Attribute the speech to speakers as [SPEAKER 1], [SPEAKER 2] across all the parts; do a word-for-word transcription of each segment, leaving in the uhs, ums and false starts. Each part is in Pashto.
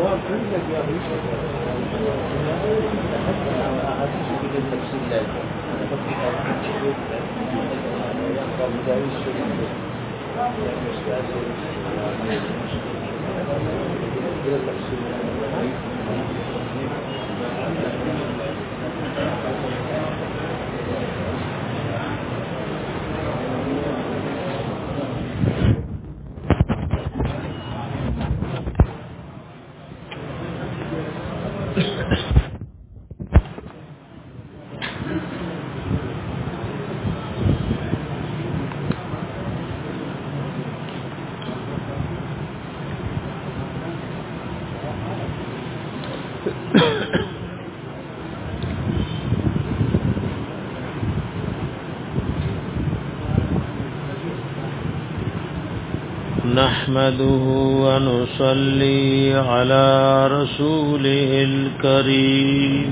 [SPEAKER 1] نحمده ونصلي على رسوله الكريم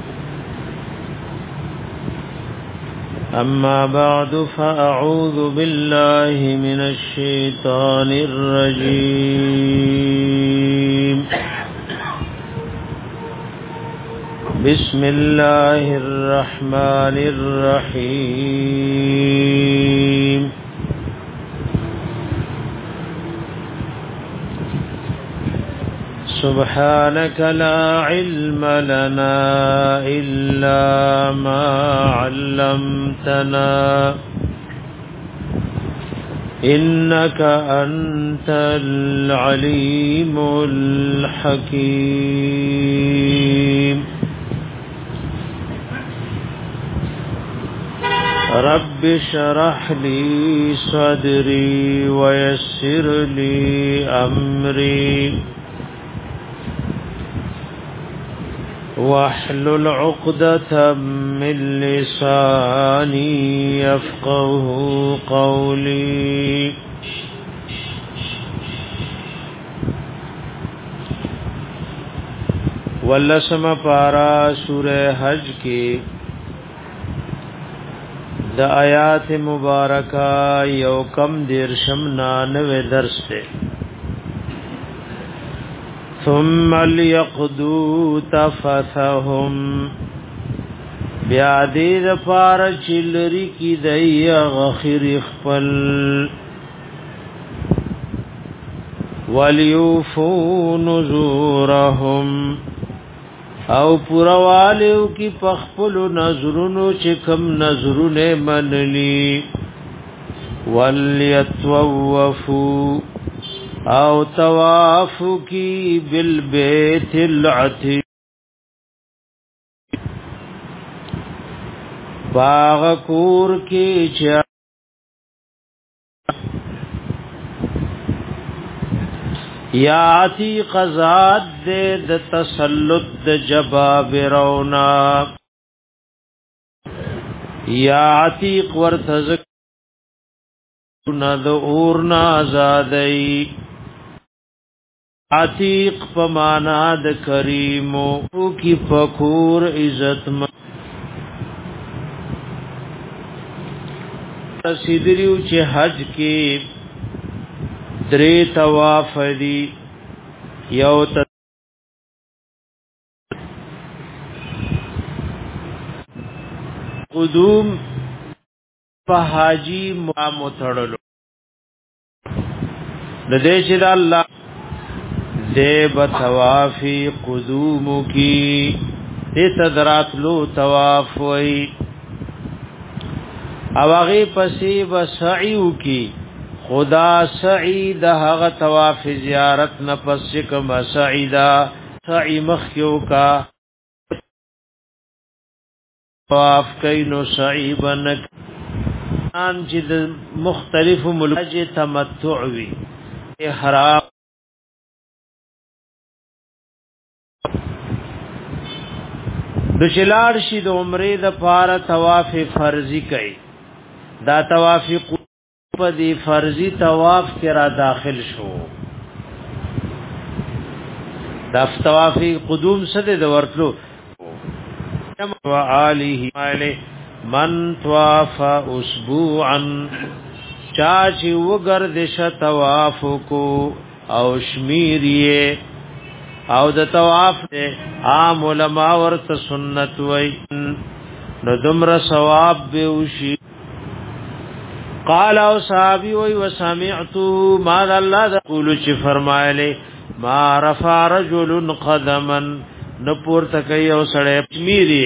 [SPEAKER 1] أما بعد فأعوذ بالله من الشيطان الرجيم بسم الله الرحمن الرحيم سبحانك لا علم لنا إلا ما علمتنا إنك أنت العليم الحكيم رب اشرح لي صدري ويسر لي أمري واحلل عقدة من لساني يفقه قولي ولسم پارا سورہ حج کی د آیات مبارکہ یو کم دیر شمنا نوے درس تے ثم ليقضوا تفثهم بیا دې د پار چلری کی دی غخر خپل وليوفوا نذورهم او پروالیو کی پخپل نظرونو چکم نظرونه منلی وليتوفوا او طواف کی بالبیت العتیق باغ کور کی چا یا عتیق ذات دے د تسلط د جبابرونا یا عتیق ورتزک ند اورنا آزادئی عتیق پمانا د کریمو کی فخور عزت م سیدریو چې حج کې درې طواف دی یو ت قدوم په حاجی متړلو د دې چې د الله دیب توافی قدوم کی دیتا دراتلو تواف وی او اغی پسی بسعیو کی خدا سعی دا حغ تواف زیارت نپس چکم سعی دا سعی مخیو کا تواف کینو سعی بنک آن چی دا مختلف ملک تمتعوی احرام د شلار شي د عمره د پاره طواف فرضی کوي دا طواف په دی فرضی طواف کې را داخل شو دا طواف قدوم سده د ورتلو و آله علی من طواف اسبوعا چاچی وګرځش طواف کو او شمیریه او د طواف عام علماء ورته سنت وای نو دمر ثواب به وشي قال او صحابي وای وسمعت ما الله يقول چې فرمایله ما رفع رجل قدما نپور تکي او سړی میری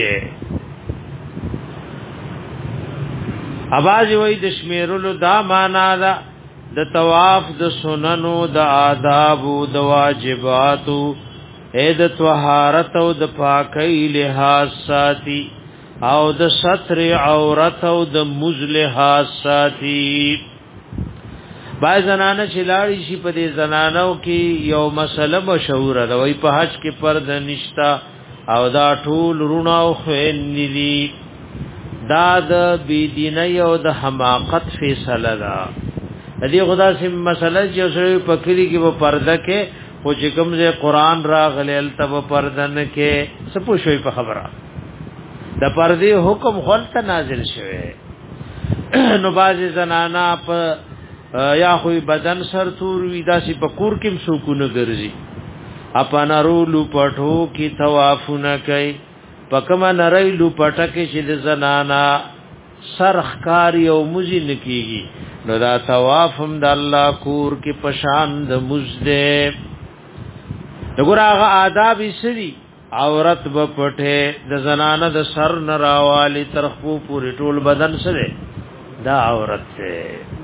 [SPEAKER 1] اواز وای د شمیرلو دا معنا ده د طواف د سننو د آداب او د واجباتو اې د طهارت او د پاکۍ لحاظ ساتي او د ستر عورت او د مزلحاظ ساتي بای زنانه چې لاړی شي په دې زنانو کې یو مسله مشهور ده وای په حج کې پرده نشتا او دا ټول رونه او خېنلی دا د بيدینۍ او د حماقت فیصله ده دې خدا سم مسله چې سره په کلی کې و پرده کې او چې کوم ځای قران راغلی التب پرده نه کې سپو شوي په خبره د پردې حکم خلته نازل شوه نو باز زنانا په یا خو بدن سر تور وی داسې په کور کې سکونه ګرځي اپنا رولو پټو کې طوافونه کوي پکما نری لو پټه کې چې د زنانا سرخکاری او مزین کیږي نو دا طواف هم د الله کور کې پشان د مزده وګوره هغه آداب یې سری عورت به پټه د زنانه د سر نراوالی ترخو پوری ټول بدن سره دا عورت ته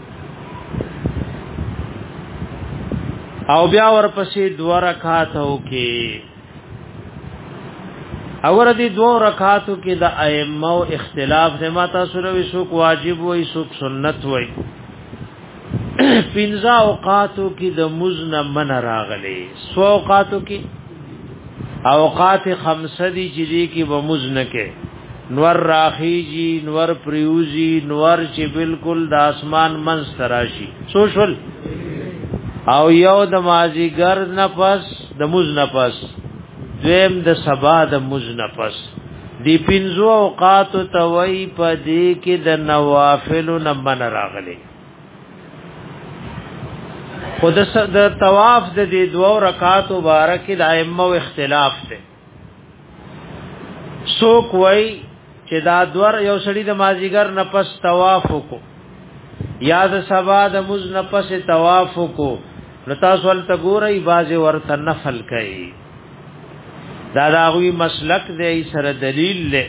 [SPEAKER 1] او بیا ورپسې دو رکعاتو کې اور دي دو رکعاتو کې د ائمه او اختلاف د ماته سره وسوک واجب وای سوک سنت وای پنځه اوقاتو کې د مزن من راغلي سو اوقاتو کې اوقات خمسه دی چې دی کې و مزن کې نور راخیجی نور پریوزی نور چې بالکل د اسمان منځ تراشي سوشل او یو د مازیګر نفس د مز نفس دویم د سبا د مز نفس دی پنځو اوقات توي په دې کې د نوافل نمن راغلي خود د طواف د دې دوه رکعات مبارک د ائمه اختلاف ته سو کوي چې دا دور یو سړي د مازیګر نفس طواف وکړو یا د سبا د مز نفس طواف وکړو نو تاسو ول تګورئ باز ورته نفل کوي دا داوی مسلک دی سره دلیل له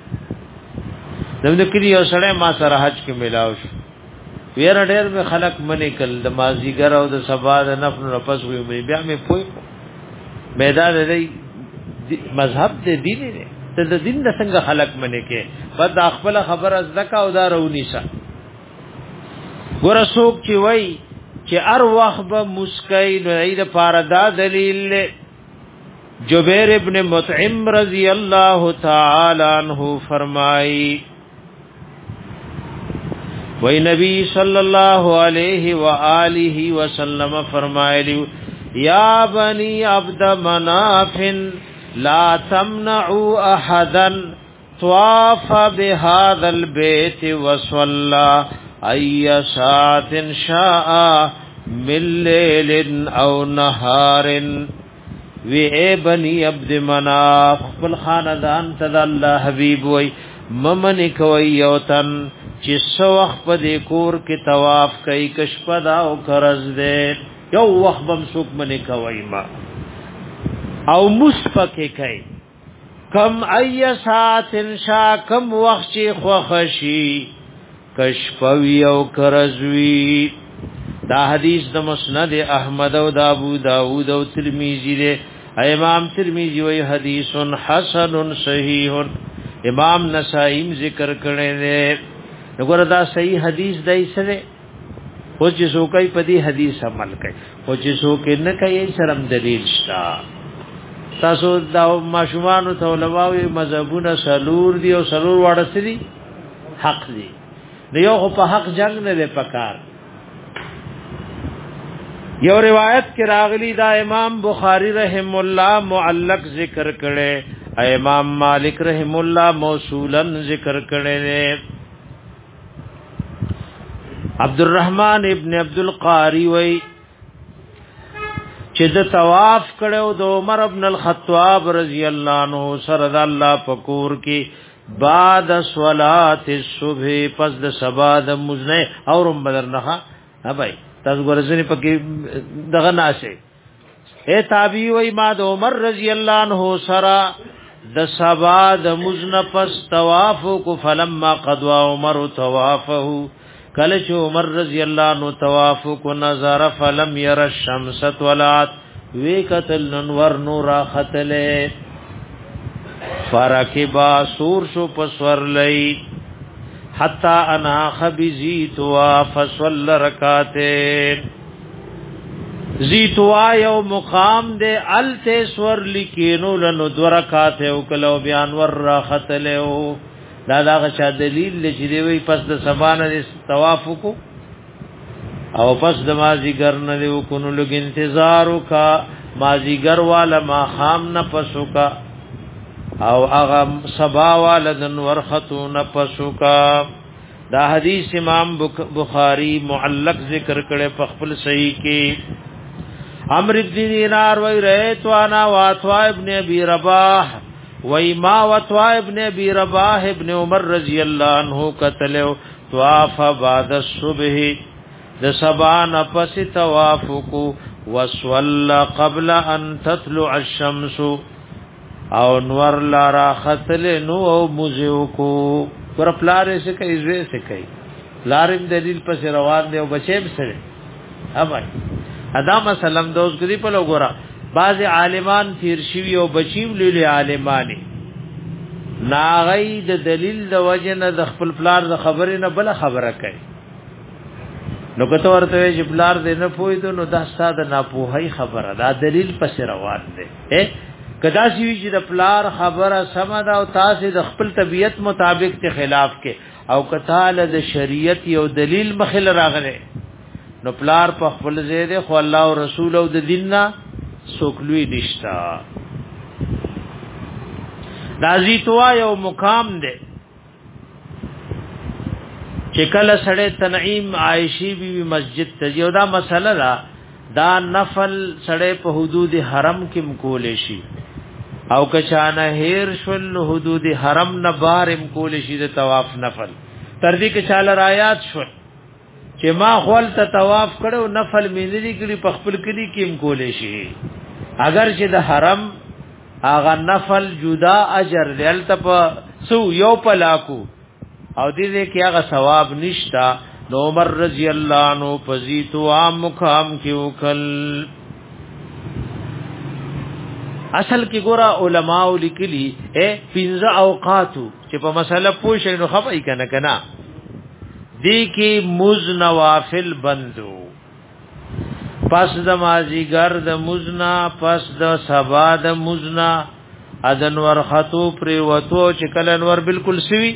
[SPEAKER 1] دغه کلی یو سړی ما سره حج کې ملاو شو ویر ډېر به خلق منی کل د مازیګر او د سبا د نفل نفس وي بیا مې پوي میدان دی مذهب دې دین دی ته د دین د څنګه خلق منی کې بد خپل خبر از زکا او دارونی شه ګور څوک چې وای چې ار وخت به مسکای نو اې د پاردا دلیل جبیر ابن مطعم رضی اللہ تعالی عنہ فرمائی وی نبی صلی اللہ علیہ وآلہ وسلم فرمائے یا بنی عبد مناف لا تمنعوا احدا طواف بهذا البيت وصلى اي ساعة شاء من ليل او نهار وی اے بنی عبد مناف خپل خاندان ته الله حبیب وای ممن کوي یوتن چې سو وخت په دې کور کې طواف کوي کشپدا او قرض دې یو وخت بم سوق منی کوي ما او مسفکه کوي کم ای ساعت انشا کم وخت چې خوخشي کشپوی او قرض وی دا حدیث د مسند احمد او د ابو داود او ترمذی دی امام ترمذی وی حدیث حسن صحیح امام نسائی ذکر کړي دی وګوره دا صحیح حدیث دی سره او چې څوکای په دې حدیث عمل کوي او چې څوک نه کوي شرم دلیل شتا تاسو دا ماشومان ته علماوی مذهبونه سلور دی او سلور واړه سړي حق دی دیو په حق جنگ نه دی پکار یو روایت کې راغلی دا امام بخاری رحم الله معلق ذکر کړي امام مالک رحم الله موصولا ذکر کړي عبد الرحمن ابن عبد القاری وی چې د طواف کړو د عمر ابن الخطاب رضی الله عنه سره د الله پکور کې بعد صلات الصبح پس د سبا د مزنه اورم بدر نه ها بھائی تاسو ګورځنی پکې دغه ناشه اے تابعی وای ما د عمر رضی الله عنه سره د سبا د مزنه پس طواف کو فلما قضى عمر طوافه کله چې عمر رضی الله عنه طواف کو نظر فلم ير الشمس طلعت وی قتل نور نور خطله فرکبا سور شو پسور لئی حتا انا خبزیت وا فصل رکعتين زیتوا یو مقام دے الته سور لکینو لنو دو رکعت او کلو بیان ور خطله دا دا غچا دلیل لچې دی وی پس د سبانه د طواف کو او پس د مازیګر نه دی کو نو لګ انتظار کا مازیګر والا ما خام نه پسو کا او هغه سبا والا د نور خطو نه پسو کا دا حدیث امام بخاری معلق ذکر کړي په خپل صحیح کې عمرو بن دینار وی رہے تو انا واتوا ابن ابي رباح وی ما وتوا ابن ابي رباح ابن عمر رضی الله عنه قتلوا طواف بعد الصبح د سبان پس طواف کو وصلى قبل ان تطلع الشمس او نور لارا خطل نو او مزو کو پر پلار سے کئی زوی سے کئی لارم دلیل پس روان دی او بچیم سره اوبای ادا مثلا دوز کدی په لګورا بعض عالمان تیر شوی او بچیو لیل عالمانی ناغی د دلیل د وجنه د خپل پلار د خبرې نه بل خبره کوي نو کته ورته چې پلار دې نه پوي نو دا ستاسو نه پوهي خبره دا دلیل پس روان دی ا کدا سی چې د پلار خبره سم ده او تاسو د خپل طبیعت مطابق ته خلاف کې او کتاله د شریعت یو دلیل مخل راغله نو پلار په خپل زیاده خو الله او رسول او د دیننا سوکلوی نشتا دازی توا یو مقام دے چکل سڑے تنعیم عائشی بی بی مسجد تجیو دا مسئلہ دا دا نفل سڑے پا حدود حرم کم کولشی او کچانا ہیر شول حدود حرم نبارم کولشی دا تواف نفل تردی کچالا رایات شول چې ما خپل ته طواف کړو نفل مینری کړي په خپل کړي کیم کولې شي اگر چې د حرم هغه نفل جدا اجر دلته په سو یو پلاکو او دې کې هغه ثواب نشتا نو عمر رضی الله عنه پزیتو عام مقام کې وکل اصل کې ګورا علماء لیکلي اے پنځه اوقاتو چې په مسله پوښښ نو خپای کنه کنه دی کی مز نوافل بندو پس د مازیګر د مزنا پس د سبا د مزنا اذن ور خطو پر وتو چې کله انور بالکل سوي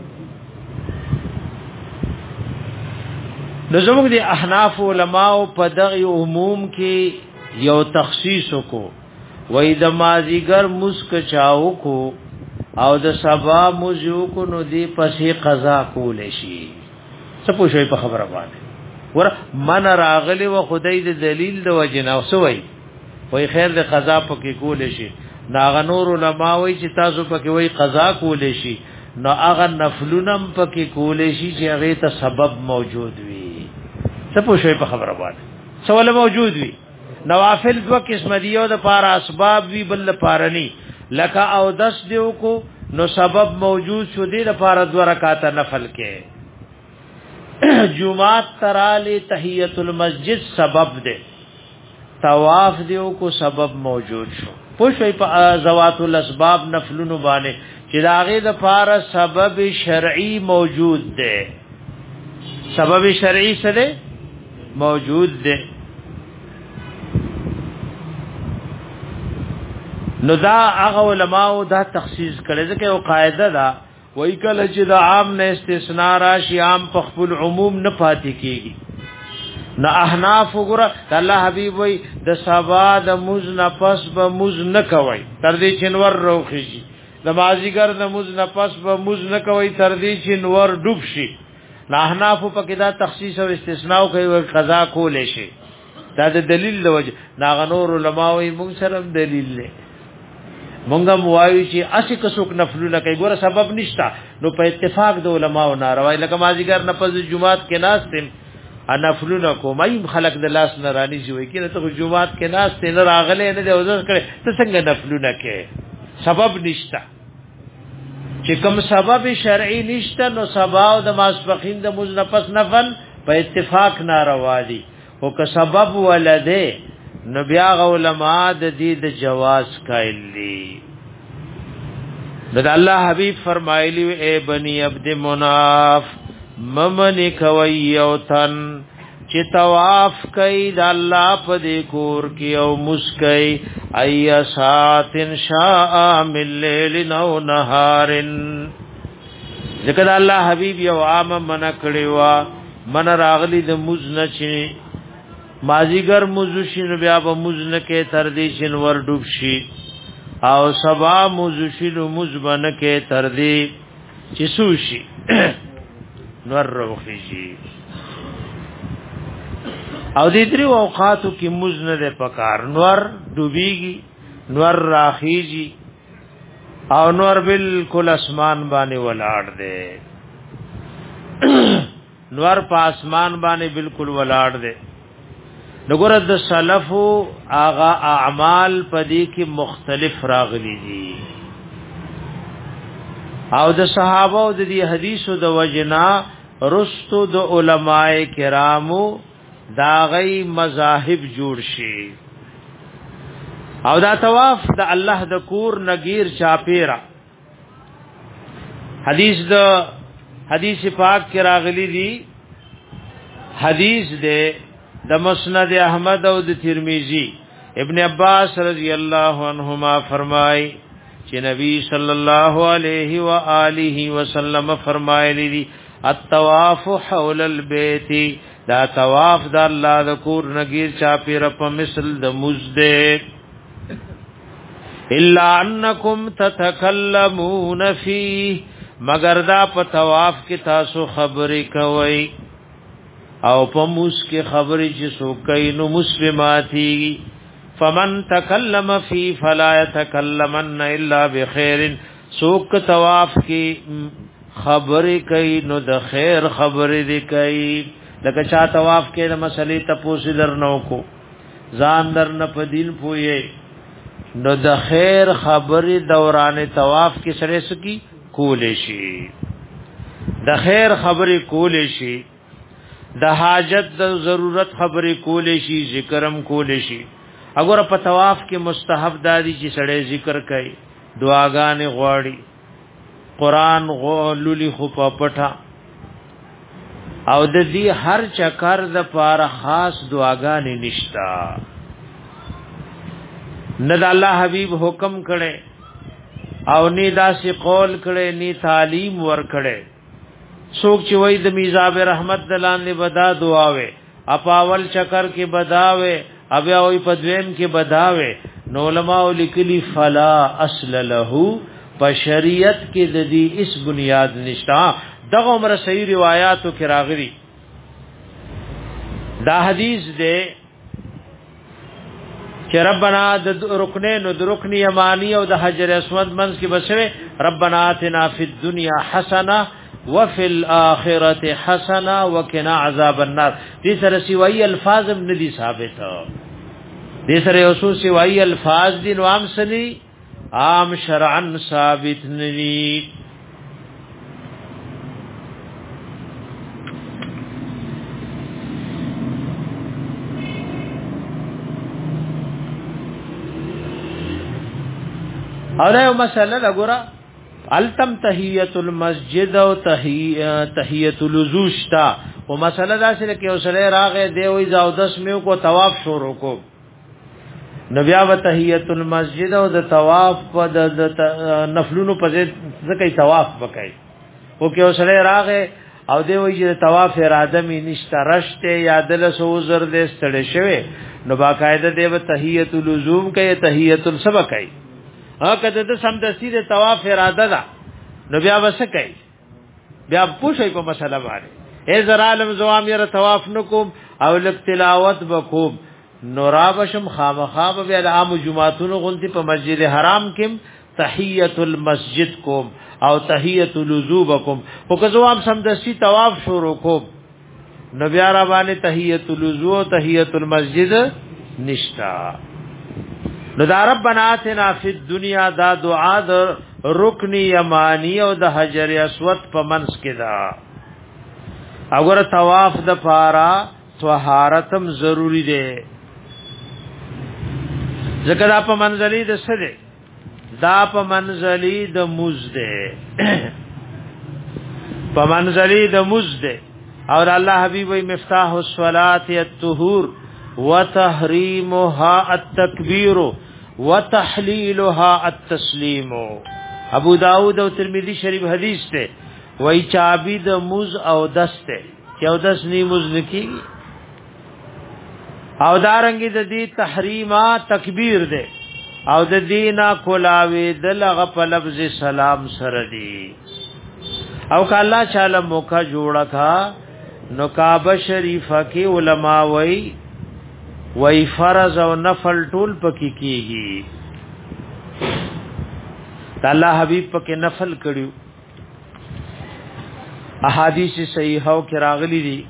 [SPEAKER 1] نظم دي احناف علماء په دغه عموم کې یو تخصیص کو وې د مازیګر مسک چاو کو او د سبا مزو کو نو دی پسې قضا کول شي سپو شوی په خبره باندې ور من راغلی و خدای د دلیل د وجنا وسوي وای خیر د قضا پکې کول شي ناغه نور علماء وای چې تاسو پکې وای قضا کول شي نو هغه نفلونم پکې کول شي چې هغه ته سبب موجود وي سپو شوی په خبره باندې سوال موجود وي نوافل دو قسم دي او د پار اسباب وی بل پارني لکه او دس دیو کو نو سبب موجود شو دی د پار دو رکعات نفل کې جمعات ترالی تحیت المسجد سبب دے طواف دیو کو سبب موجود شو پوشوی پا زوات الاسباب نفلونو بانے چی داغی دا پارا سبب شرعی موجود دے سبب شرعی سدے موجود دے نو دا اغا علماء دا تخصیص کرے ذکر او قاعدہ دا وای کله چې د عام نه استثناء راشي عام په خپل عموم نه پاتې کیږي نه احناف وګړه الله حبیب وای د سبا د مز نه پس به مز نه کوي تر دې چې نور روخي شي د مازیګر د مز نه پس به مز نه کوي تر دې چې نور ډوب شي نه احناف په کې دا تخصیص او استثناء کوي او قضا کول شي دا د دلیل د وجه ناغنور علماء وي موږ سره دلیل نه مونږه موایو چې اسی کڅوک نفلونه کوي ګوره سبب نشتا نو په اتفاق د علماو ناروای لکه مازیګر نه پز جمعات کې ناس تم ان نفلونه کومای خلق د لاس نه رانی شوی کینه ته جمعات کې ناس ته نه راغله نه دی وځ کړي ته څنګه نفلونه کې سبب نشتا چې کوم سبب شرعي نشتا نو سبا د ماسپخین د مزنفس نفل په اتفاق ناروا دي او که سبب ولده نو بیا علماء د دې د جواز قائل دي د الله حبيب فرمایلی اے بني عبد مناف ممن کوي او تن چې طواف کوي د الله په دې کور کې او مسکي اي ساعتن شاء من ليل او نهار ذکر الله حبيب یو عام من کړي من راغلی د مزنه چې مازیګر مزوشین بیا به مزنه کې تر دې شین ور ډوب شي او سبا مزوشین مزبن کې تر دې چې سوشي نور روخي شي او دې درې اوقاتو کې مزنه ده پکار نور ډوبيږي نور راخيږي او نور بالکل اسمان باندې ولاړ ده نور په اسمان باندې بالکل ولاړ ده نګور د سلفو آغا اعمال پدې کې مختلف راغلي دي او د صحابه او د دې حدیثو د وجنا رستو د علماء کرامو دا غي مذاهب جوړ شي او دا طواف د الله د کور نگیر چاپیرا حدیث د حدیث پاک کې راغلي دي حدیث ده د مسند احمد او د ترمذی ابن عباس رضی الله عنهما فرمای چې نبی صلی الله علیه و آله وسلم فرمایلی دي الطواف حول البيت دا طواف د الله د کور نگیر چاپیر په مثل د مزده الا انکم تتکلمون فی مگر دا په طواف کې تاسو خبرې کوي او په موس کې خبرې چې سو کوي نو مسلماتی فمن تکلم فی فلا يتکلمن الا بخير سوک طواف کې خبرې کوي نو د خیر خبرې دی کوي لکه چا طواف کې د مسلې تاسو درنو کو ځان درن په دین پوي نو د خیر خبرې دوران طواف کې سره سکی کولې شي د خیر خبرې کولې شي د حاجت د ضرورت خبرې کولې شي ذکرم کولې شي اگر په طواف کې مستحب دادی چې سړی ذکر کوي دعاګانې غواړي قران غوللی خو په پټه او د دې هر چکر د پاره خاص دعاګانې نشتا نه د الله حبيب حکم کړي او نه داسې قول کړي نه تعلیم ور کړي څوک چې وای د میزاب رحمت دلان له بدا دعاوي اپاول چکر کې بداوي ابیا وای پدویم کې بداوي نو علماء لیکلي فلا اصل له په شریعت کې د دې اس بنیاد نشتا دغه عمر صحیح روایتو کې راغلي دا حدیث ده چې ربنا د رکنین او د رکن یمانی او د حجر اسود منځ کې بسوي ربنا آتنا فی الدنیا حسنه وفي الاخره حسنه وقنا عذاب النار دې سره سوي الفاظ هم ندي ثابت دې سره اوسو سوي الفاظ دي نو عام سني عام شرعا ثابت ندي اور یو مسله لګورا التم تحیت المسجد او تحیت الوضوشتا او مسله دا چې کې اوسره راغې دی وې زاو دس میو کو طواف شروع کو نو بیا و تحیت المسجد او د طواف په د نفلونو په ځکه طواف وکای او کې اوسره راغې او دی وې چې طواف اراده می نشته رشته یادل سو زر دې ستړي شوی نو باقاعده دی و تحیت اللزوم کوي تحیت السبق کوي ها کته ته سم د سیده طواف اراده ده نو بیا وسه کوي بیا پوښي په مسله باندې اے زرا علم زوام یره طواف نکوم او لک تلاوت وکوم نورابشم خامخاب بیا د عام جمعاتونو غونتی په مسجد حرام کې تحیت المسجد کوم او تحیت الوضوء کوم او که زوام سمدستی طواف شروع کوم نو بیا را باندې تحیت الوضوء او تحیت المسجد نشتا. نو دا ربنا آتنا فی الدنیا دا دعا د رکن یمانی او د حجر اسود په منځ کې دا. اگر طواف د پارا طهارتم ضروری دی ځکه دا په منځلي د سره دا په منځلي د موز دی په منځلي د موز دی اور الله حبیب وی مفتاح الصلاه الطهور وتحریمها التکبیر وتحلیلها التسلیم. ابو داود او ترمذی شریف حدیث ته وای چابی د موز او دسته چې او دس نی موز نکی او دارنګي د دې تحریما تکبیر ده او د دینا کولاوی دلغه په لفظ سلام سره دی. او ک الله تعالی موکا جوړا کا نو کعبه شریفه کې علما وای وای فرض او نفل ټول پکې کیږي. الله حبیب پکې نفل کړیو احادیث صحیحو کې راغلي دي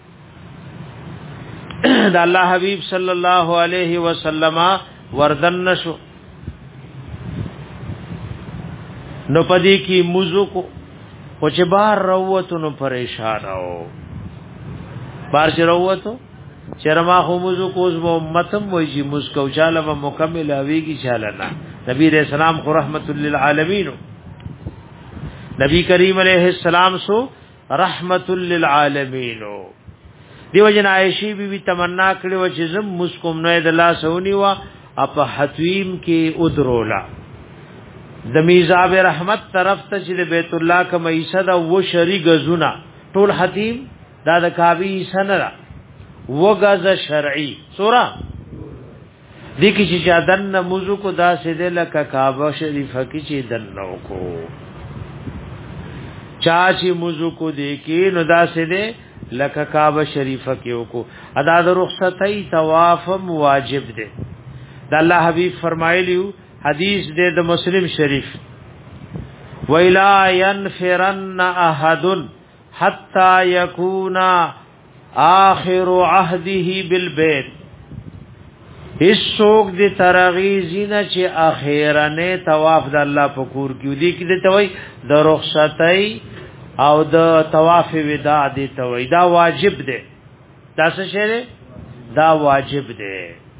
[SPEAKER 1] دا الله حبیب صلی الله علیه وسلم وردن نشو نو پدې کې موضوع کو او چې بار روته نو پریشان او بار چې روته چرما خو موضوع کو اوس امتم وای چې مسکو چاله مکمل اویږي چاله نه. نبی رسول الله خو رحمت للعالمین نبی کریم علیہ السلام سو رحمت للعالمین. دیو جن عائشہ بی بی تمنا کړي و چې زم مسکم نه د الله سونی وا اپ حتویم کې ادرولا د میزاب رحمت طرف ته چې بیت الله کما ایصد او شری غزونا ټول حتیم دا د کعبه سنرا وغز شرعی سورہ دې کې چې دن موضوع کو دا سیده لکه کعبه شریفه کې چې دنو کو چاچی موضوع کو دې کې نو دا سیده لکه کعبه شریفه کې وکړو. ادا د رخصتۍ طواف واجب دی. د الله حبیب فرمایلیو حدیث دی د مسلم شریف ویلا ينفرن احد حتا یکون آخر عهده بالبيت. اس سوق دی ترغیزینه چې اخیرنه طواف د الله په کور کې دی کې ته وای د رخصتۍ او د طواف وداع دی ته وای دا واجب دی. دا څه شی دی؟ دا واجب دی.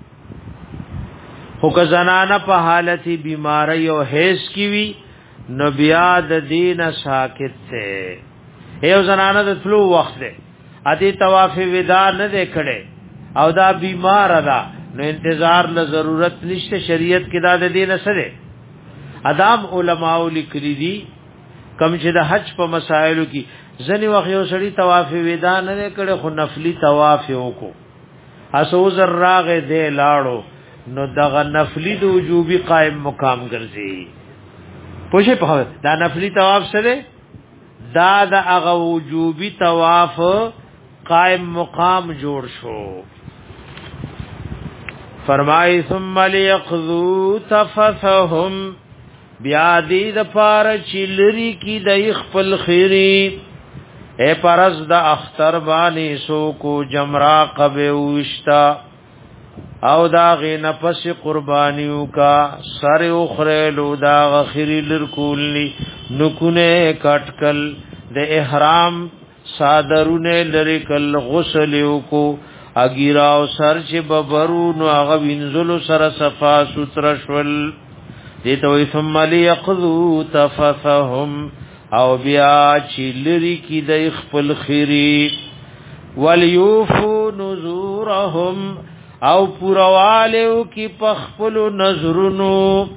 [SPEAKER 1] خو که زنانه په حالت بیماری او حیض کی وی نو بیا د دین ساکت ته یو زنانه د فلو وخت دی ادي طواف وداع نه وکړي او دا بیمار ده نو انتظار له ضرورت نشته. شریعت کې دا د دین سره ادم علماء لیکلي دي کم چې د حج په مسائلو کې ځنی وخت یو سړی طواف وداع نه کړي خو نفلی طواف وکړو اسو زر راغه دی لاړو نو دغه نفلی د وجوبي قائم مقام ګرځي. پوښې په دا نفلی طواف سره دا د هغه وجوبي طواف قائم مقام جوړ شو. فرمای ثم ليقضوا تفثهم بیا دې د پار چلری کی د خپل خیری اے پرز د اختر باندې سو کو جمرا قبه وشتا او دا غی نفس قربانیو کا سر اخریلو دا غخری لرکولی نکونه کٹکل د احرام صادرونه لرکل غسلیو کو اگیراو سر چه ببرو نو اغا وینزلو سر صفا سترشول دیتا وی ثم لیقضو تفثهم او بیا چی لری کی د اخپل خیری ولیوفو نزورهم او پوروالیو کی پخپل نظرنو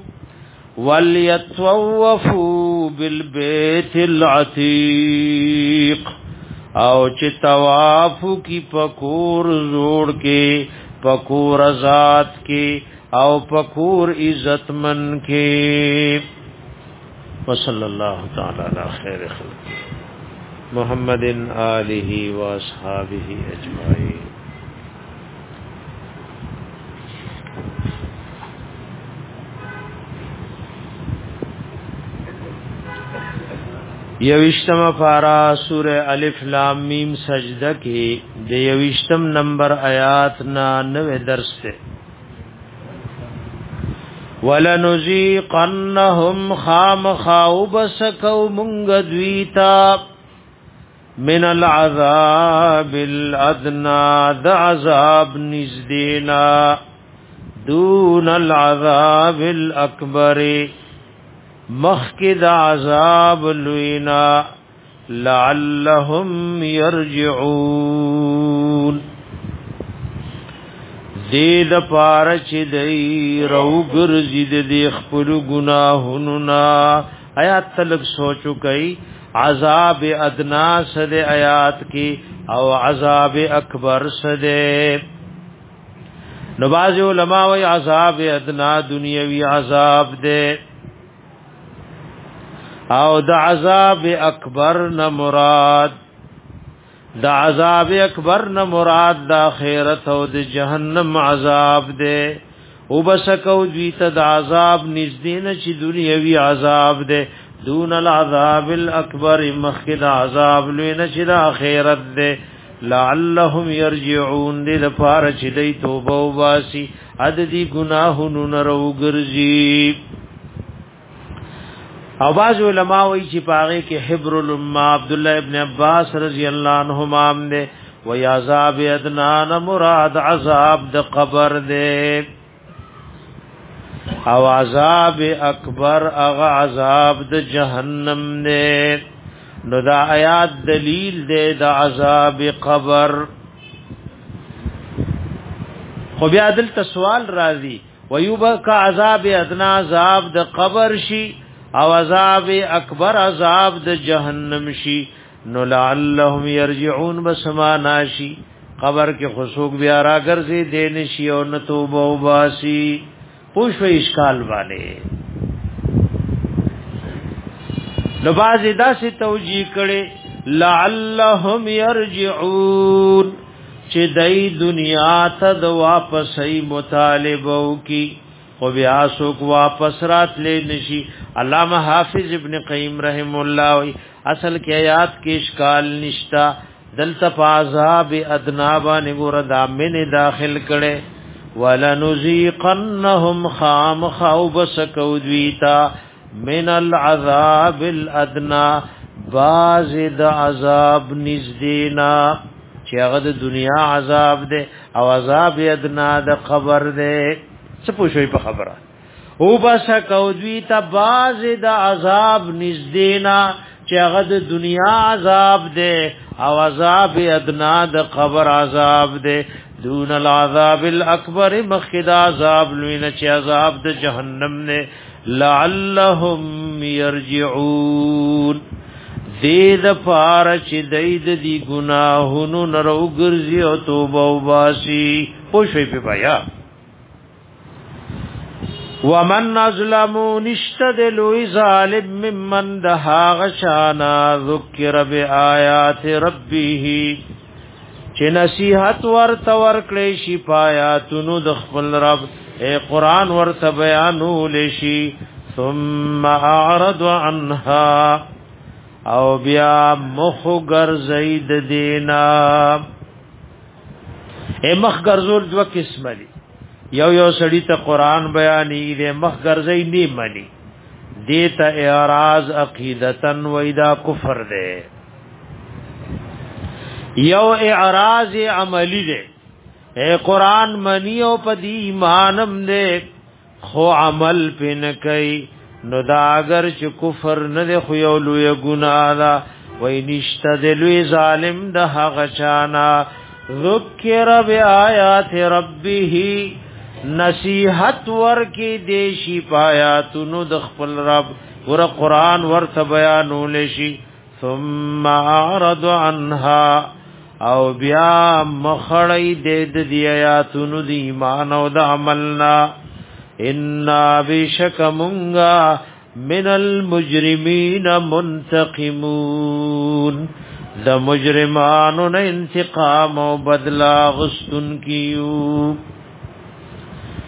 [SPEAKER 1] ولیتوفو بالبیت العتیق او چې توافو کی پکور زوړ کې پکور ذات کې او پکور عزتمن کې. وصلی الله تعالی علی خیر خلق محمد آلہ و اصحابہ اجمعین. یوشتم پارا سورہ الف لام میم سجدہ کی دے یوشتم نمبر آیات نا نوے درس تے وَلَنُذِيقَنَّهُمْ خَامَ خَاوْبَ سَكَوْ مُنْغَدْوِيتَا مِنَ الْعَذَابِ الْأَدْنَى دَعَذَابْ نِزْدِينَا دُونَ الْعَذَابِ الْأَكْبَرِ مخکد عذاب لوینا لعلهم يرجعون دید پارچ دی رو گرزید دی خپل گناہنو نا آیات تلک سوچو کئی عذاب ادنا سد آیات کی او عذاب اکبر سد نباز علماء وی عذاب ادنا دنیاوی عذاب دے او د عذاب اکبر نه مراد د عذاب اکبر نه مراد د آخرت او د جهنم عذاب ده او بسکو دوی ته د عذاب نږدې چې دنیوي عذاب ده دون العذاب الاکبر مخکد عذاب لوی نه چې د آخرت ده لعلهم يرجعون دې لپاره چې دوی توبه وباسي عددي گناهونو نه وګرځي او باز علماء وی چې پاغه کې حبر الامه عبد الله ابن عباس رضی الله عنهما امنه و یا عذاب ادنا مراد عذاب د قبر دے او عذاب اکبر اغا عذاب د جهنم دے نو دا آیات دلیل دے د عذاب قبر خو بیا دلته سوال راځي ويوبک عذاب ادنا عذاب د قبر شي او عذاب اکبر عذاب د جهنم شي نو لعلهم يرجعون بسما شي قبر کې خصوص بیا را ګرځي دین شي او نتوبه وباسي پوښ و اشکال والے نو بازي داسې توجیه کړي لعلهم يرجعون چې دای دنیا ته د واپسې مطالبه وکي او بیا څوک واپس راتلې نشي علامہ حافظ ابن قیم رحم الله وی اصل کې آیات کې اشکال نشتا دلته عذاب ادنا باندې ګور دا من داخل کړي ولنذيقنهم خام خوب سکودویتا من العذاب الادنا بازد عذاب نزدینا چې هغه د دنیا عذاب ده او عذاب ادنا د قبر ده څه پوښوي په خبره او بس کودوی ته باز د عذاب نزدینا چې هغه د دنیا عذاب ده او عذاب ادنا د قبر عذاب ده دون العذاب الاکبر مخد عذاب لوینه چې عذاب د جهنم نه لعلهم يرجعون دې د پار چې دید دی گناهونو نرو ګرځي او توبه وباسي پوښوي په بیا ومن ظلم نشتدل ظالم ممن دها غشانا ذکر بآیات ربه چې نصیحت ورته ورکړې شي پایاتونو د خپل رب اے قران ورته بیانول شي ثم اعرض عنها او بیا مخ ګرځید دینا اے مخ ګرځول دوه قسم دي یو یو سړی ته قران بیانې دې مخ ګرځي نه مني دیتا اعراض عقیدتن وېدا کفر دے یو اعراض عملی دے اے قرآن منی او پا دی ایمانم دے خو عمل پی نکئی نو دا اگر چه کفر ندے خو یو لوی گناہ دا وی نشتا دے لوی ظالم دا غچانا ذکر بی آیات ربی نصیحت ورکی دیشی پایاتونو دخپل رب ور قرآن ورت بیانول شي ثم اعرض عنها او بیا مخړی د دې آیاتونو د ایمان او د عملنا ان بشک مونگا من المجرمین منتقمون د مجرمانو نه انتقام او بدلا غستن کیو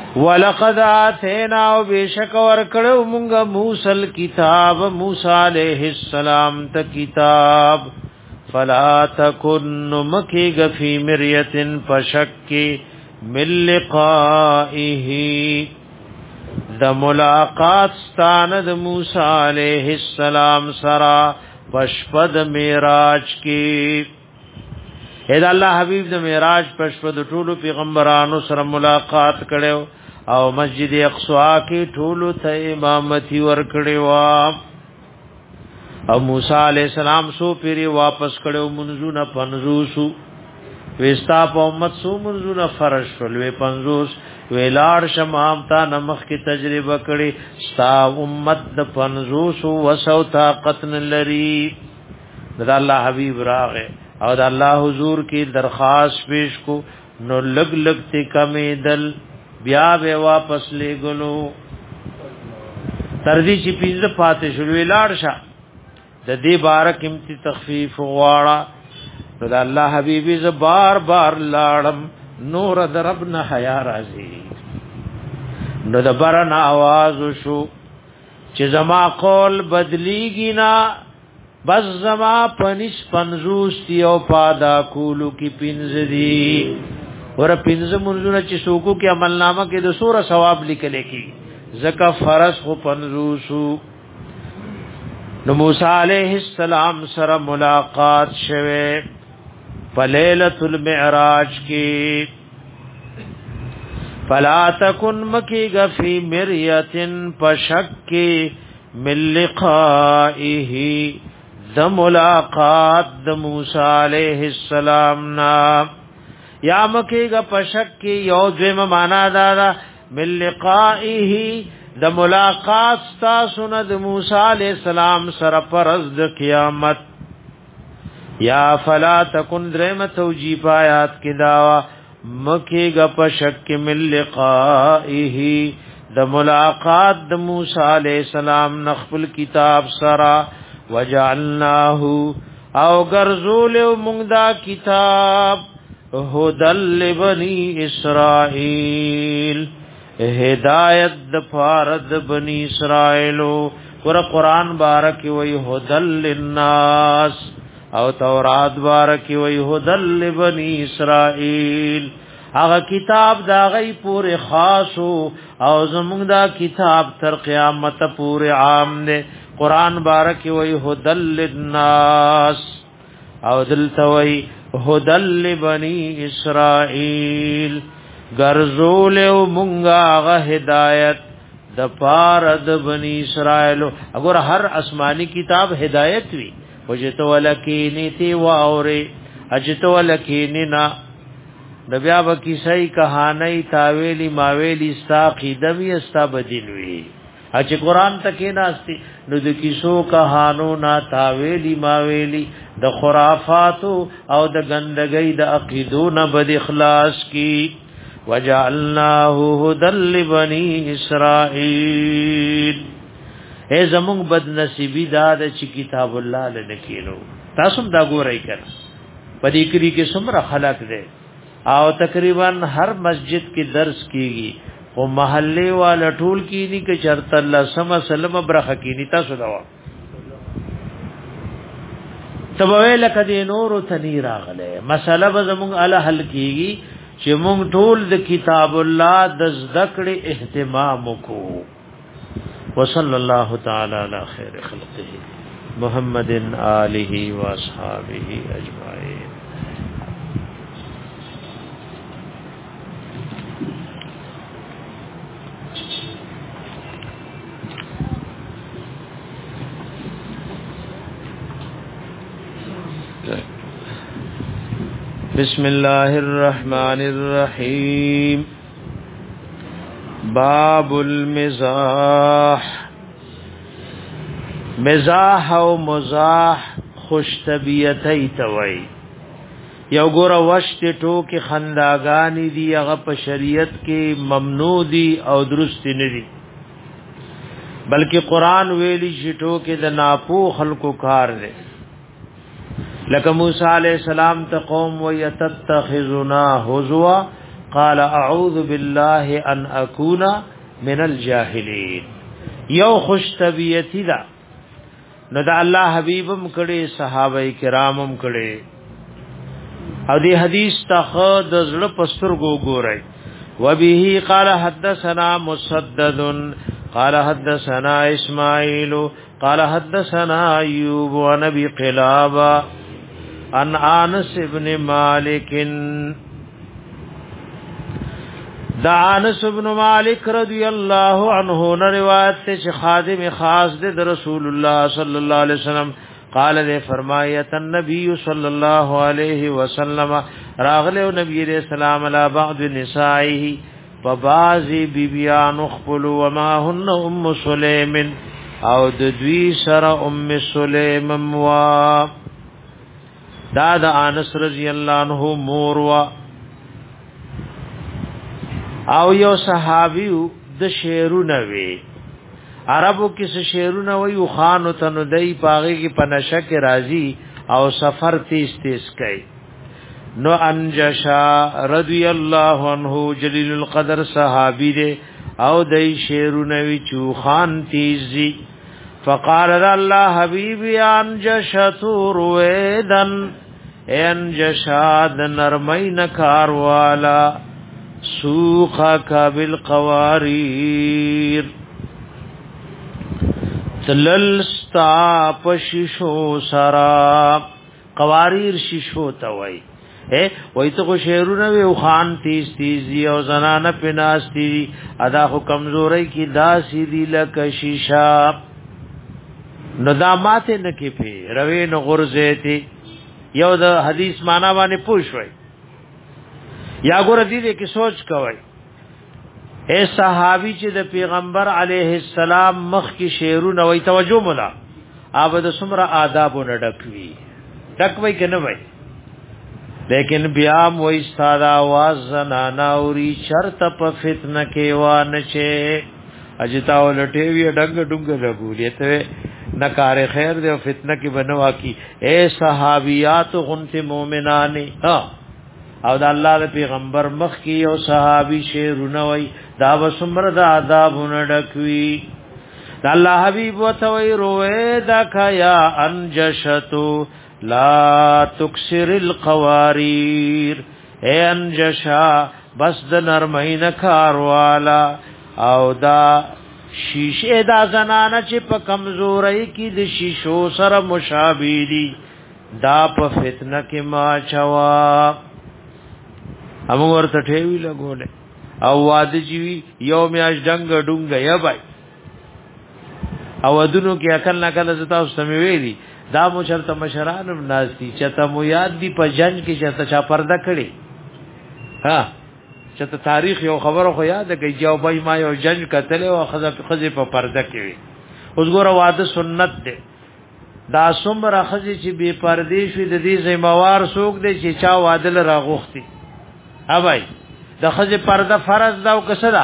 [SPEAKER 1] ولقد اتینا وبشک ورکړو مونږه موسی کتاب موسی علیہ السلام ته کتاب فلا تکن مکی فی مریۃ فشک من لقائه د ملاقات ستان د موسی علیہ السلام سرا پشپد معراج کی اې الله حبیب د معراج پشپد ټولو پیغمبرانو سره ملاقات کړو او مسجد اقصی کې ټولو ته امامتي ور کړو او موسی علیہ السلام سو پیری واپس کړو منځونه پنځوسو وستا په امت سو منځونه فرض شول وی پنځوس ویلار شمام تا نمخ کی تجربه کړي ستا امت د پنځوسو وسو طاقت لري د الله حبیب راغه او د الله حضور کی درخواست پیش کو نو لګ لګ ته کمې دل بیا به واپس لګلو تر دې چې پیځه پاتې شول ویلار شه د دې بارک امتی تخفیف غواړه د الله حبیبی ز بار بار لاړم نور د رب نه حیا راځي نو د برن आवाज شو چې زما قول بدلیږي نه بس زما پنځ پنځوس یو پادا کولو کی پنځ دی ور پنځه منځونه چې سوکو کې عملنامه کې د سوره ثواب لیکل کی زکه فرض خو پنځوسو نو موسی علیہ السلام سره ملاقات شوه په ليله المعراج کی فلا تکن مکی غفی مریۃ پشک من لقائه د ملاقات د موسی علیہ السلام نا یا مکی غ پشک یو دیم معنا دارا من لقائه د ملاقات تاسو نه د موسی علیہ السلام سره پرز د قیامت یا فلا تکن درم توجیب آیات کی داوا مکی گا پشک من لقائه د ملاقات د موسی علیہ السلام نخبل کتاب سرا وجعلناه او غرزول مونږ کتاب هدل لبنی اسرائیل هدایت د فارد بنی اسرائیلو ور قرآن بارک وی هدل للناس او تورات بارک وی هدل لبنی اسرائیل هغه کتاب دا غي پورې خاصو او زمونږ دا کتاب تر قیامت پورې عام نه قرآن بارک وی هدل للناس او دلتوی هدل لبنی اسرائیل غرزول او مونږه غ هدایت د پارد بنی اسرائیل اگر هر آسمانی کتاب هدایت وی وجت ولکینی تی واوري اجت ولکینی نا د بیا وکي صحیح کہانی تاویلی ماویلی استا قیدمی استا بدلوی اچ قران تکې ناشتي نو د کیسو کہانو نا تاویلی ماویلی د خرافات او د گندګۍ د عقیدو نه بد اخلاص کی وجعلناه هدى لبني اسرائيل اے زمون بد نصیبی دا د چې کتاب الله لنکینو تاسو دا ګورئ کړه پدې کری کې څومره خلق دي او تقریبا هر مسجد کې درس کیږي او محله والا ټول کینی کې چرته الله سم سلم برخه کینی تاسو دا تبوی لکه دې نور تنی راغله مسله به زمون الله حل کیږي چې مونږ ټول د کتاب الله د ذکر اهتمام وکړو وصلی الله تعالی علی خیر خلقه محمد آله و اصحابہ اجمعین. بسم الله الرحمن الرحیم. باب المزاح. مزاح او مزاح خوش طبیعتی توي یو ګور وشت ټوکې خنداګانی دی هغه په شریعت کې ممنوع دي او درست نه دي بلکې قران ویلي چې ټوکې د ناپو خلقو کار دی لکه موسی علیہ السلام ته قوم ويتتخذنا هزوا قال اعوذ بالله ان اكون من الجاهلین. یو خوش طبیعتی دا نو دا الله حبیبم کړي صحابه کرامم کړي او دی حدیث ته د زړه پستر گو ګورای. وبه قال حدثنا مسدد قال حدثنا اسماعیل قال حدثنا ایوب عن ابي قلابه عن انس ابن مالک. دا انس ابن مالک رضی الله عنه نے روایت سے خادم خاص دے رسول اللہ صلی اللہ علیہ وسلم قال نے فرمایا النبی صلی اللہ علیہ وسلم راغله نبی علیہ السلام علی بعض نسائه فبازی بیبیان خپل وما هن ام سلیم او د دوی سره ام سلیم وا. دا د انس رضی الله عنه مور وا او یو صحابیو د شعرونه وی عربو کې شعرونه وی خان تن دای پاغه کې پنشک راضی او سفر تیز تیز کوي. نو انجشا رضی الله عنه جلیل القدر صحابی دے او دای شعرونه وی چو خان تیزی. فقال الله حبیبی انجشتو رویدن انجشاد نرمین کاروالا سوقک بالقواریر تللستا پشیشو سرا. قواریر شیشو توئی اے وای ته شعرونه وی خان تیز تیزی او زنانه پناستی ادا خو کمزوري کی داسی دی لک شیشا ندامات نکی پی روی نو غرزیتی. یو د حدیث معنا باندې پوښوي یا ګور دې دې کې سوچ کوي اے صحابي چې د پیغمبر علیه السلام مخ کې شعرونه وای توجه مولا آبد سمرا آداب نډکوي ډکوي کنه وای لیکن بیا مو استاد आवाज زنانا اوري شرط په فتنه کې وانه چې اجتا ولټي وی ډنګ ډنګ لګولې ته نکار خیر دې فتنه کې بنوا کی. اے صحابیات غنت مومنان ها او د الله د پیغمبر مخ کې او صحابي شعرونه وای دا وسمر د آداب نډکوي. د الله حبيب وتوي روي دا کیا انجشتو لا تکسر القواریر. اے انجشا بس د نرمین کاروالا او دا شیشه دا زنانه چې په کمزورۍ کې د شیشو سره مشابه دي دا په فتنه کې ما چوا. هم ورته ټیوی لګولې او واده جیوی یو میاش ډنګ ډنګ یا بای او ودونو کې اکل نکل زتا اوس سمې ویلي دا مو چرته مشرانم ناستی چته مو یاد دی په جنگ کې چته چا پرده کړي ها چته تاریخ یو خبره خو یاد کوي جو بای ما یو جنگ کتل او خزه خزه په پرده کې وي. اوس ګوره واده سنت ده دا څومره خزه چې بے پردې شوی د دې ذمہوار څوک دی چې چا واده ل راغوختي ها بای د خزه پرده فرض دا او کسدا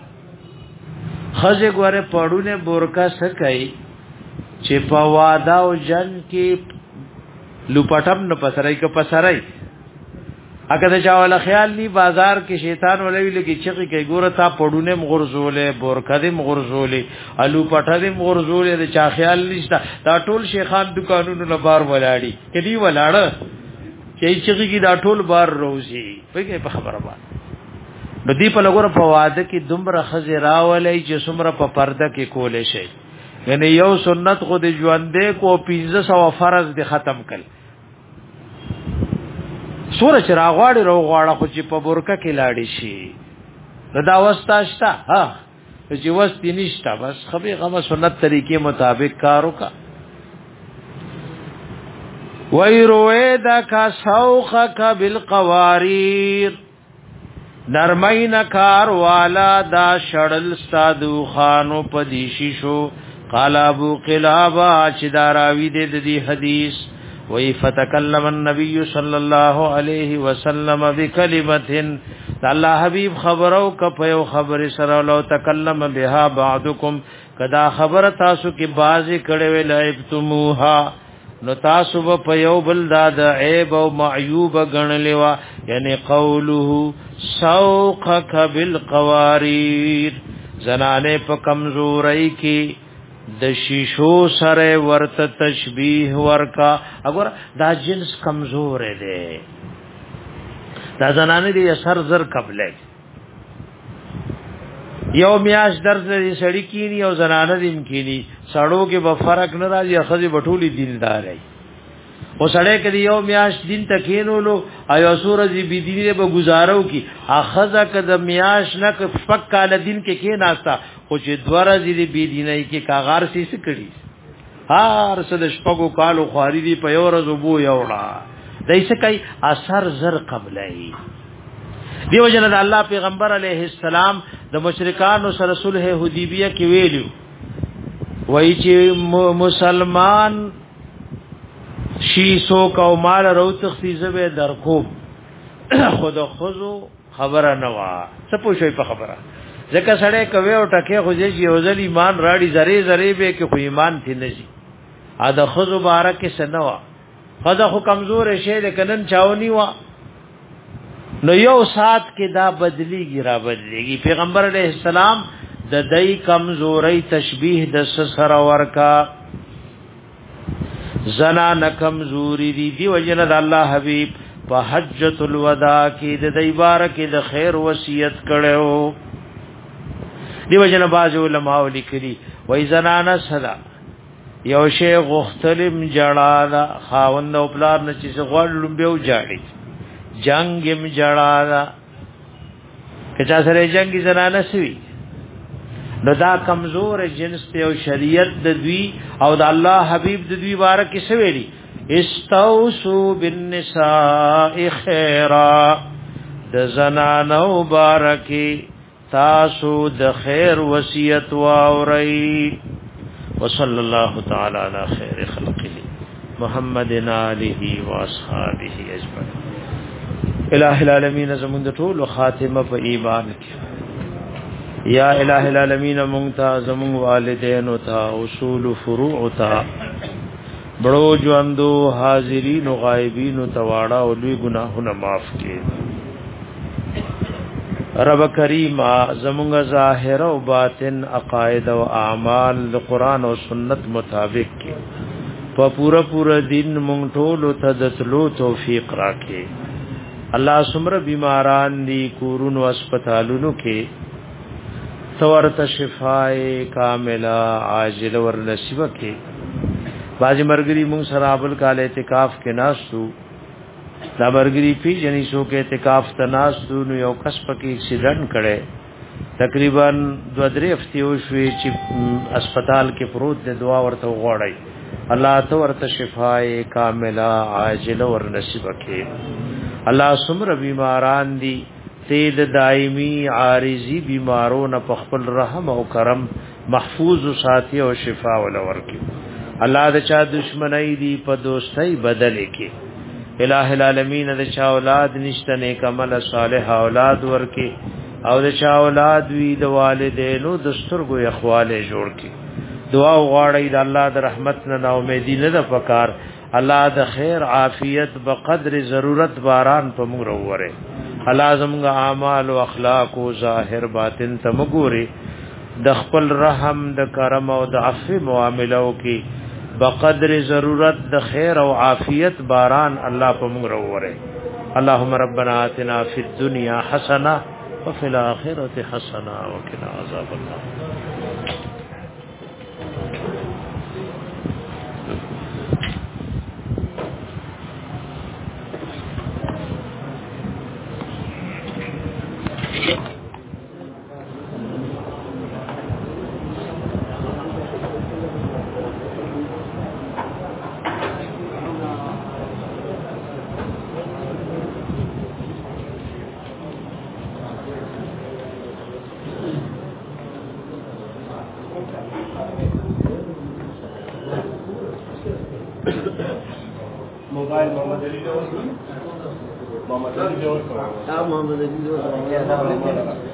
[SPEAKER 1] خزه ګوره پړونه بورکا سکای چې په واده او جنگ کې لوپټم نه پسرای ک پسرای اګه دا چاوله خیال نی بازار کې شیطان ولوي لګي چې کې ګوره تا پړونه مغرزولې بورکدې مغرزولې الو پټدې مغرزولې دا چا خیال نشته دا ټول شیخان دکانونو نه بار ولاړی کدي ولاړ چې چې کې دا ټول بار روزي په خبره باندې نو دی په لګور په واده کې دومره خزه راولې چې څومره په پرده کې کولې شي. یعنی یو سنت خو د ژوندې کو پنځه سو فرض دي ختم کړ. سورہ چراغواړي روغواړه خو چې په برکه کې لاړې شي نو دا واستاشتا ها چې وستې نشتا بس خبي غو سنت طریقې مطابق کارو کا. وَيْرُوِدَ كَسَوْخَكَ بِالْقَوَارِيرِ نرمین کار والا دا شړل سادو خانو پدیشی شو. قال ابو قلابہ چې دا راوی دې د حدیث وی فتکلم النبی صلی الله علیه وسلم بکلمه الله حبیب خبرو کپیو خبر سره لو تکلم بها بعضکم کدا خبر تاسو کې بازي کړه وی لایبتموها نو تاسو په یو بل د عیب او معیوب غنلې وا یعنی قوله سوقک بالقواریر زنانه په کمزورۍ کې د شیشو سره ورته تشبیه ورکا وګوره دا جنس کمزور دی دا زنانه دی اثر زر قبله یو میاش درد لري سړی کینی او زنانه دیم کینی سړو کې به فرق نه راځي خزي بټولي دیندار ای او سړی کدی یو میاش دین تکینولو ایو سورځي بی دینه به گزارو کی اخذا کد میاش نه پک کال دین کې کې ناستا او چې دواره دې بی دینه کې کاغار سي سکړي هر څه د شپګو کالو خواري دی په یو ورځ وبو یوړه دایسه کوي اثر زر قبلای دیو جن د الله پیغمبر علیه السلام د مشرکانو سره صلح حدیبیه کې ویلو وای چې مسلمان شیسو کو مال رو تخصیزه به در خوب خود خودو خبره نه وا څه پوښي په خبره ځکه سړی کوي او ټکه خو دې یو ځل ایمان راړي زری زری به کې خو ایمان تھی نشي ا د خود مبارک سنوا خدا خو کمزور شي لکنن چاونی وا نو یو سات کې دا بدلیږي را بدلیږي پیغمبر علیہ السلام د دای کمزوري تشبیه د سره ورکا زنا ن کمزوري دي دی وجنه د الله حبيب په حجۃ الوداع کې د دای بارک د خیر وصیت کړو دی وجنه باز علماء لیکلي وای زنا نه صدا یو شی غختلم جړالا خاوند او پلار نه چې غوړ لومبیو جاړي جنگم جړالا کچا سره جنگي زنا نه سوي نو دا کمزور جنس ته او شریعت د دوی او د الله حبیب د دوی باره کې سویلی استوصوا بالنساء خیرا د زنانو بارکی تاسو د خیر وصیت واوري وصلی الله تعالی علی خیر خلقه محمد علیه و اصحابہ اجمعین الہ العالمین زمون د ټول خاتمه په ایمان کې یا الہ العالمین مونتا زمون والدین او تا اصول فروع او تا بڑو ژوندو حاضرین او غایبین او تواړه او لوی گناهونه معاف کړي رب کریم زمونږ ظاهر او باطن عقاید او اعمال د قران او سنت مطابق کړي په پورا پورا دین مونږ ټول ته د تلو توفیق راکړي الله سمره بیماران دي کورونو هسپتالونو کې تورت شفای کاملہ عاجل ور نصیب کې باجی مرګری مون سرابل کال اعتکاف کې ناسو دا مرګری پی جنې سو کې اعتکاف تناسو نو یو کس پکې اکسیډنٹ کړي تقریبا دو درې هفته شوې چې هسپتال کې پروت د دعا ورته غوړی الله تورت شفای کاملہ عاجل ور نصیب کې الله سمره بیماران دي تید دائمی عارضی بیمارون په خپل رحم او کرم محفوظ و ساتي او شفا ول ورکی الله د چا دشمنی دی په دوستۍ بدل کی الہ العالمین د چا اولاد نشته نیک عمل صالح اولاد ورکی او د چا اولاد وی د والدینو د سترګو اخواله جوړ کی دعا غواړی د الله د رحمت نه امیدی نه د پکار الله د خیر عافیت بقدر ضرورت باران په موږ وروره لازم غ اعمال او اخلاق او ظاهر باطن تمګوري د خپل رحم د کرم او د عفو معاملو کې بقدر ضرورت د خیر او عافیت باران الله په موږ وروره اللهم ربنا آتنا فی الدنیا حسنه وفي الاخره حسنه وقنا عذاب النار
[SPEAKER 2] موبائل محمد علی محمد علی محمد علی